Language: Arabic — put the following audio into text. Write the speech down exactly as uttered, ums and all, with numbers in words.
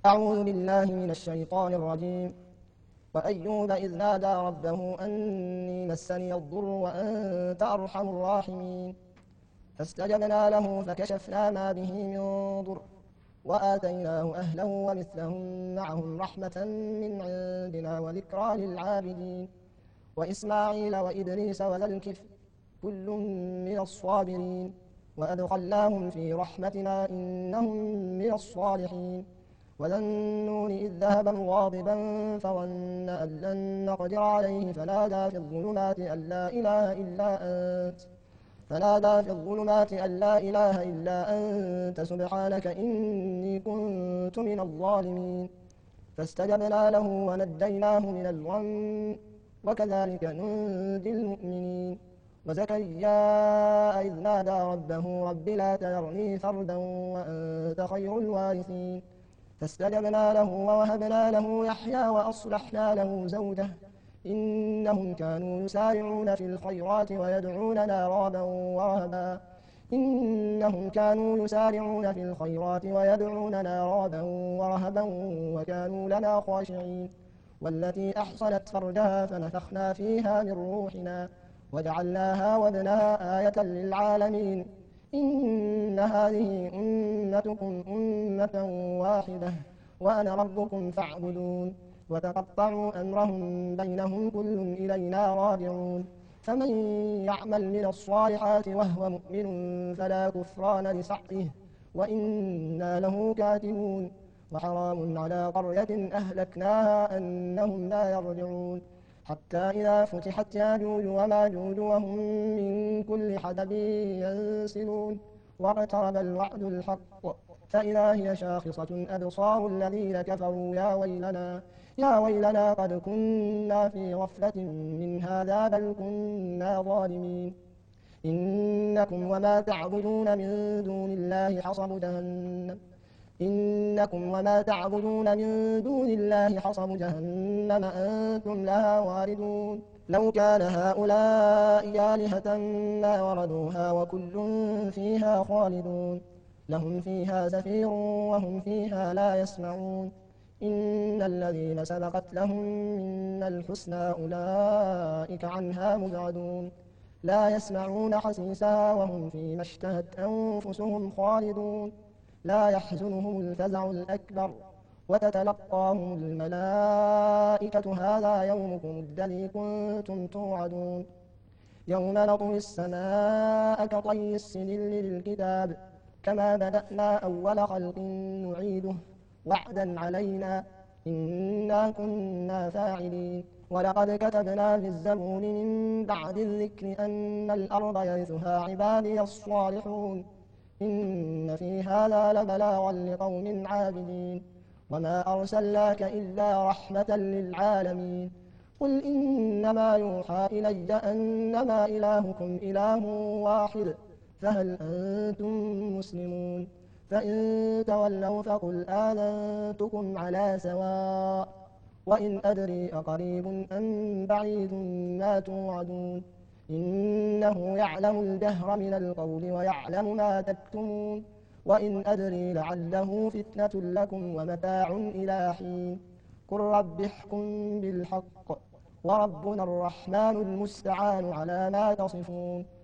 أعوذ بالله من الشيطان الرجيم. وأيوب إذ نادى ربه أني مسني الضر وأنت أرحم الراحمين فاستجبنا له فكشفنا ما به من ضر وآتيناه أهله ومثلهم معهم رحمة من عندنا وذكرى للعابدين وإسماعيل وإدريس وذا الكفل كل من الصابرين وأدخلناهم في رحمتنا إنهم من الصالحين وذا النون إذ ذهب مغاضبا فظن أن لن نقدر عليه فنادى في الظلمات أن لا إله إلا أنت فنادى في الظلمات أن لا إله إلا أنت سبحانك إني كنت من الظالمين فاستجبنا له ونجيناه من الغم وكذلك ننجي المؤمنين وزكريا إذ نادى ربه رب لا تذرني فردا وأنت خير الوارثين فاستجبنا له ووهبنا له يحيى وأصلحنا له زوجه إنهم كانوا يسارعون في الخيرات ويدعوننا رغبا ورهبا إنهم كانوا يسارعون في الخيرات ويدعوننا رغبا ورهبا وكانوا لنا خاشعين والتي أحصنت فرجها فنفخنا فيها من روحنا وجعلناها وابنها آية للعالمين إن هذه أمتكم أمة واحدة وأنا ربكم فاعبدون وتقطعوا أمرهم بينهم كل إلينا راجعون فمن يعمل من الصالحات وهو مؤمن فلا كفران لسعيه وإنا له كاتبون وحرام على قرية أهلكناها أنهم لا يرجعون حتى إذا فتحت ياجوج وماجوج وهم من كل حدب ينسلون واقترب الوعد الحق فإذا هي شاخصة أبصار الذين كفروا يا ويلنا يا ويلنا قد كنا في غفلة من هذا بل كنا ظالمين إنكم وما تعبدون من دون الله حصب جهنم إنكم وما تعبدون من دون الله حصب جهنم أنتم لها واردون لو كان هؤلاء آلهة ما وردوها وكل فيها خالدون لهم فيها زفير وهم فيها لا يسمعون إن الذين سبقت لهم منا الحسنى أولئك عنها مبعدون لا يسمعون حسيسها وهم فيما اشتهت أنفسهم خالدون لا يحزنهم الفزع الأكبر وتتلقاهم الملائكة هذا يومكم الذي كنتم توعدون يوم نطوي السماء كطي السجل للكتاب كما بدأنا أول خلق نعيده وعدا علينا إنا كنا فاعلين ولقد كتبنا في الزبور من بعد الذكر أن الأرض يرثها عبادي الصالحون إن في هذا لبلاغا لقوم عابدين وما أرسلناك إلا رحمة للعالمين قل إنما يوحى إلي أنما إلهكم إله واحد فهل أنتم مسلمون فإن تولوا فقل آذنتكم على سواء وإن أدري أقريب أم بعيد ما توعدون إنه يعلم الجهر من القول ويعلم ما تكتمون وإن أدري لعله فتنة لكم ومتاع إلى حين قل رب احكم بالحق وربنا الرحمن المستعان على ما تصفون